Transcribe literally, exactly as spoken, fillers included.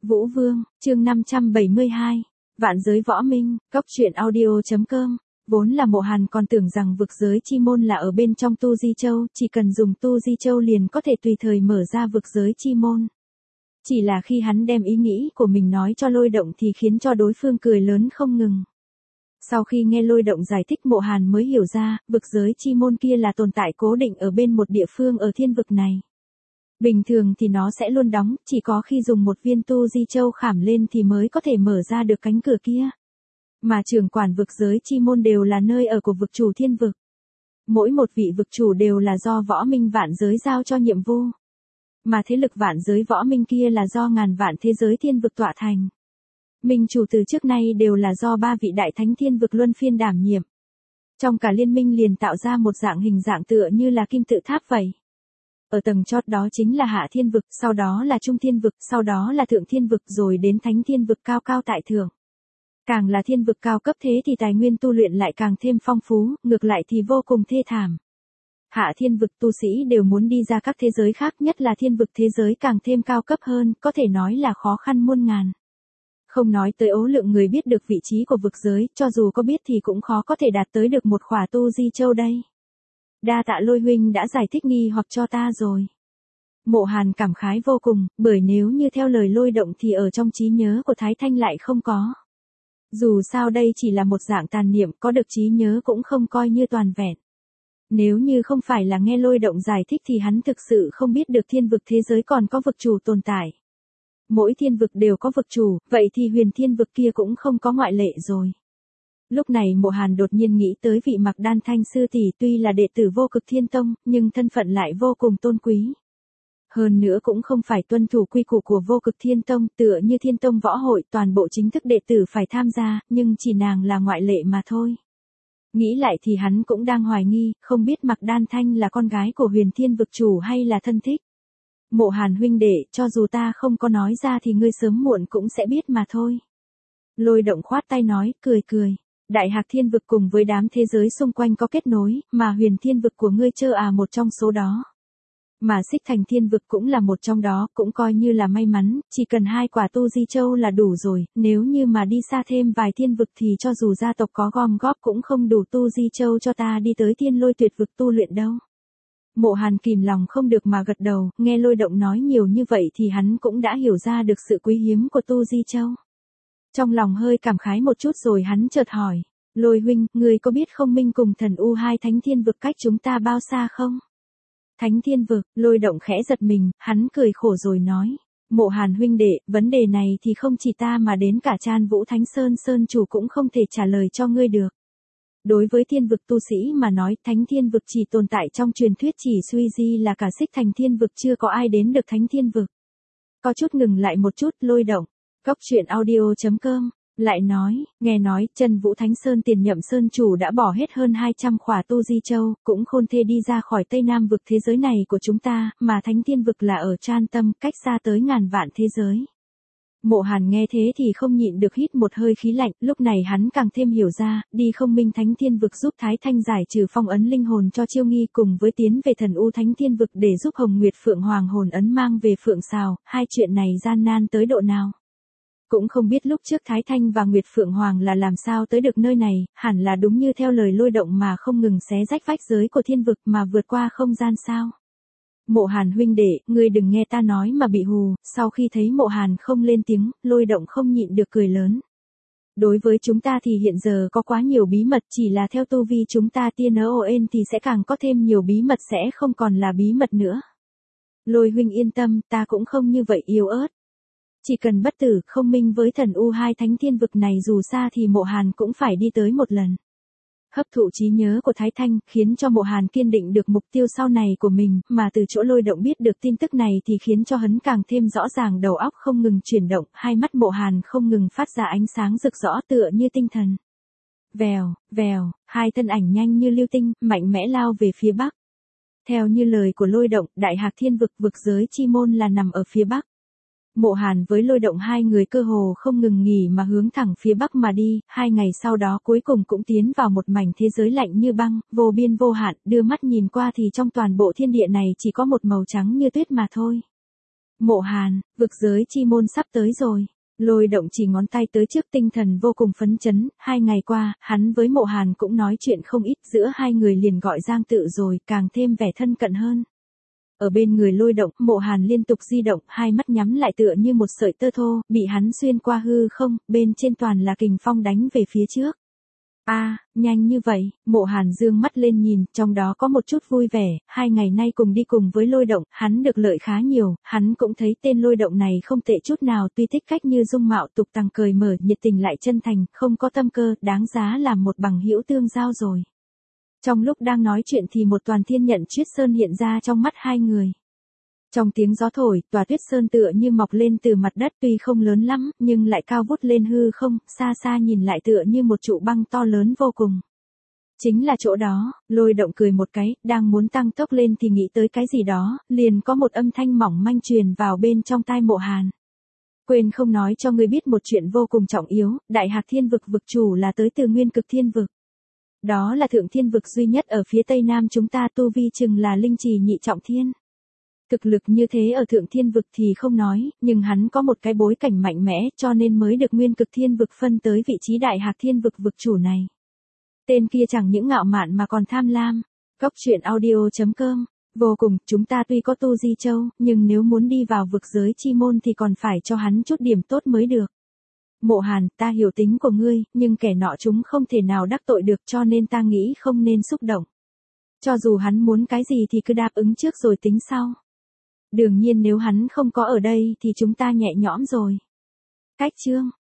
Vũ Vương, chương năm trăm bảy mươi hai. Vạn giới võ minh, cốc truyện audio chấm com. Vốn là Mộ Hàn còn tưởng rằng vực giới chi môn là ở bên trong Tu Di Châu, chỉ cần dùng Tu Di Châu liền có thể tùy thời mở ra vực giới chi môn. Chỉ là khi hắn đem ý nghĩ của mình nói cho Lôi Động thì khiến cho đối phương cười lớn không ngừng. Sau khi nghe Lôi Động giải thích, Mộ Hàn mới hiểu ra, vực giới chi môn kia là tồn tại cố định ở bên một địa phương ở thiên vực này. Bình thường thì nó sẽ luôn đóng, chỉ có khi dùng một viên Tu Di Châu khảm lên thì mới có thể mở ra được cánh cửa kia. Mà trưởng quản vực giới chi môn đều là nơi ở của vực chủ thiên vực. Mỗi một vị vực chủ đều là do võ minh vạn giới giao cho nhiệm vụ. Mà thế lực vạn giới võ minh kia là do ngàn vạn thế giới thiên vực tọa thành. Minh chủ từ trước nay đều là do ba vị đại thánh thiên vực luân phiên đảm nhiệm. Trong cả liên minh liền tạo ra một dạng hình dạng tựa như là kim tự tháp vậy. Ở tầng chót đó chính là hạ thiên vực, sau đó là trung thiên vực, sau đó là thượng thiên vực rồi đến thánh thiên vực cao cao tại thượng. Càng là thiên vực cao cấp thế thì tài nguyên tu luyện lại càng thêm phong phú, ngược lại thì vô cùng thê thảm. Hạ thiên vực tu sĩ đều muốn đi ra các thế giới khác, nhất là thiên vực thế giới càng thêm cao cấp hơn, có thể nói là khó khăn muôn ngàn. Không nói tới ố lượng người biết được vị trí của vực giới, cho dù có biết thì cũng khó có thể đạt tới được một khỏa Tu Di Châu đây. Đa tạ Lôi huynh đã giải thích nghi hoặc cho ta rồi. Mộ Hàn cảm khái vô cùng, bởi nếu như theo lời Lôi Động thì ở trong trí nhớ của Thái Thanh lại không có. Dù sao đây chỉ là một dạng tàn niệm, có được trí nhớ cũng không coi như toàn vẹn. Nếu như không phải là nghe Lôi Động giải thích thì hắn thực sự không biết được thiên vực thế giới còn có vực chủ tồn tại. Mỗi thiên vực đều có vực chủ, vậy thì huyền thiên vực kia cũng không có ngoại lệ rồi. Lúc này Mộ Hàn đột nhiên nghĩ tới vị Mạc Đan Thanh sư tỷ, tuy là đệ tử Vô Cực Thiên Tông, nhưng thân phận lại vô cùng tôn quý. Hơn nữa cũng không phải tuân thủ quy củ của Vô Cực Thiên Tông, tựa như Thiên Tông võ hội toàn bộ chính thức đệ tử phải tham gia, nhưng chỉ nàng là ngoại lệ mà thôi. Nghĩ lại thì hắn cũng đang hoài nghi, không biết Mạc Đan Thanh là con gái của huyền thiên vực chủ hay là thân thích. Mộ Hàn huynh đệ, cho dù ta không có nói ra thì ngươi sớm muộn cũng sẽ biết mà thôi. Lôi Động khoát tay nói, cười cười. Đại Hạc Thiên vực cùng với đám thế giới xung quanh có kết nối, mà huyền thiên vực của ngươi chơ à một trong số đó. Mà Xích Thành Thiên vực cũng là một trong đó, cũng coi như là may mắn, chỉ cần hai quả Tu Di Châu là đủ rồi, nếu như mà đi xa thêm vài thiên vực thì cho dù gia tộc có gom góp cũng không đủ Tu Di Châu cho ta đi tới Thiên Lôi Tuyệt vực tu luyện đâu. Mộ Hàn kìm lòng không được mà gật đầu, nghe Lôi Động nói nhiều như vậy thì hắn cũng đã hiểu ra được sự quý hiếm của Tu Di Châu. Trong lòng hơi cảm khái một chút rồi hắn chợt hỏi, Lôi huynh, ngươi có biết không Minh cùng thần U hai thánh thiên vực cách chúng ta bao xa không? Thánh thiên vực, Lôi Động khẽ giật mình, hắn cười khổ rồi nói, Mộ Hàn huynh đệ, vấn đề này thì không chỉ ta mà đến cả Chan Vũ Thánh Sơn Sơn chủ cũng không thể trả lời cho ngươi được. Đối với thiên vực tu sĩ mà nói, thánh thiên vực chỉ tồn tại trong truyền thuyết, chỉ suy di là cả Xích Thành Thiên vực chưa có ai đến được thánh thiên vực. Có chút ngừng lại một chút, Lôi Động. Cốc truyện audio chấm com, lại nói, nghe nói, Chân Vũ Thánh Sơn tiền nhậm sơn chủ đã bỏ hết hơn hai trăm khỏa Tu Di Châu, cũng khôn thê đi ra khỏi Tây Nam vực thế giới này của chúng ta, mà thánh thiên vực là ở Tran Tâm, cách xa tới ngàn vạn thế giới. Mộ Hàn nghe thế thì không nhịn được hít một hơi khí lạnh, lúc này hắn càng thêm hiểu ra, đi không Minh Thánh Thiên vực giúp Thái Thanh giải trừ phong ấn linh hồn cho Chiêu Nghi cùng với tiến về thần U Thánh Thiên vực để giúp Hồng Nguyệt Phượng Hoàng hồn ấn mang về Phượng Sào, hai chuyện này gian nan tới độ nào. Cũng không biết lúc trước Thái Thanh và Nguyệt Phượng Hoàng là làm sao tới được nơi này, hẳn là đúng như theo lời Lôi Động mà không ngừng xé rách vách giới của thiên vực mà vượt qua không gian sao. Mộ Hàn huynh đệ, ngươi đừng nghe ta nói mà bị hù. Sau khi thấy Mộ Hàn không lên tiếng, Lôi Động không nhịn được cười lớn. Đối với chúng ta thì hiện giờ có quá nhiều bí mật, chỉ là theo tu vi chúng ta tiên ôn thì sẽ càng có thêm nhiều bí mật, sẽ không còn là bí mật nữa. Lôi huynh yên tâm, ta cũng không như vậy yếu ớt. Chỉ cần bất tử không minh với thần U hai thánh thiên vực này dù xa thì Mộ Hàn cũng phải đi tới một lần. Hấp thụ trí nhớ của Thái Thanh, khiến cho Mộ Hàn kiên định được mục tiêu sau này của mình, mà từ chỗ Lôi Động biết được tin tức này thì khiến cho hắn càng thêm rõ ràng, đầu óc không ngừng chuyển động, hai mắt Mộ Hàn không ngừng phát ra ánh sáng rực rõ tựa như tinh thần. Vèo, vèo, hai thân ảnh nhanh như lưu tinh, mạnh mẽ lao về phía bắc. Theo như lời của Lôi Động, Đại Hạc Thiên vực, vực giới chi môn là nằm ở phía bắc. Mộ Hàn với Lôi Động hai người cơ hồ không ngừng nghỉ mà hướng thẳng phía bắc mà đi, hai ngày sau đó cuối cùng cũng tiến vào một mảnh thế giới lạnh như băng, vô biên vô hạn, đưa mắt nhìn qua thì trong toàn bộ thiên địa này chỉ có một màu trắng như tuyết mà thôi. Mộ Hàn, vực giới chi môn sắp tới rồi. Lôi Động chỉ ngón tay tới trước, tinh thần vô cùng phấn chấn, hai ngày qua, hắn với Mộ Hàn cũng nói chuyện không ít, giữa hai người liền gọi Giang Tự rồi, càng thêm vẻ thân cận hơn. Ở bên người Lôi Động, Mộ Hàn liên tục di động, hai mắt nhắm lại tựa như một sợi tơ thô, bị hắn xuyên qua hư không, bên trên toàn là kình phong đánh về phía trước. A, à, nhanh như vậy, Mộ Hàn dương mắt lên nhìn, trong đó có một chút vui vẻ, hai ngày nay cùng đi cùng với Lôi Động, hắn được lợi khá nhiều, hắn cũng thấy tên Lôi Động này không tệ chút nào, tuy thích cách như dung mạo tục tằng cởi mở, nhiệt tình lại chân thành, không có tâm cơ, đáng giá làm một bằng hữu tương giao rồi. Trong lúc đang nói chuyện thì một toàn thiên nhận Tuyết Sơn hiện ra trong mắt hai người. Trong tiếng gió thổi, tòa Tuyết Sơn tựa như mọc lên từ mặt đất, tuy không lớn lắm, nhưng lại cao vút lên hư không, xa xa nhìn lại tựa như một trụ băng to lớn vô cùng. Chính là chỗ đó, Lôi Động cười một cái, đang muốn tăng tốc lên thì nghĩ tới cái gì đó, liền có một âm thanh mỏng manh truyền vào bên trong tai Mộ Hàn. Quên không nói cho ngươi biết một chuyện vô cùng trọng yếu, Đại Hạc Thiên Vực vực chủ là tới từ Nguyên Cực Thiên Vực. Đó là thượng thiên vực duy nhất ở phía tây nam chúng ta, tu vi chừng là linh trì nhị trọng thiên. Thực lực như thế ở thượng thiên vực thì không nói, nhưng hắn có một cái bối cảnh mạnh mẽ cho nên mới được Nguyên Cực Thiên Vực phân tới vị trí Đại Hạc Thiên Vực vực chủ này. Tên kia chẳng những ngạo mạn mà còn tham lam. Cốc truyện audio chấm com. Vô cùng, chúng ta tuy có tu Di Châu, nhưng nếu muốn đi vào vực giới chi môn thì còn phải cho hắn chút điểm tốt mới được. Mộ Hàn, ta hiểu tính của ngươi, nhưng kẻ nọ chúng không thể nào đắc tội được cho nên ta nghĩ không nên xúc động. Cho dù hắn muốn cái gì thì cứ đáp ứng trước rồi tính sau. Đương nhiên nếu hắn không có ở đây thì chúng ta nhẹ nhõm rồi. Cách chương.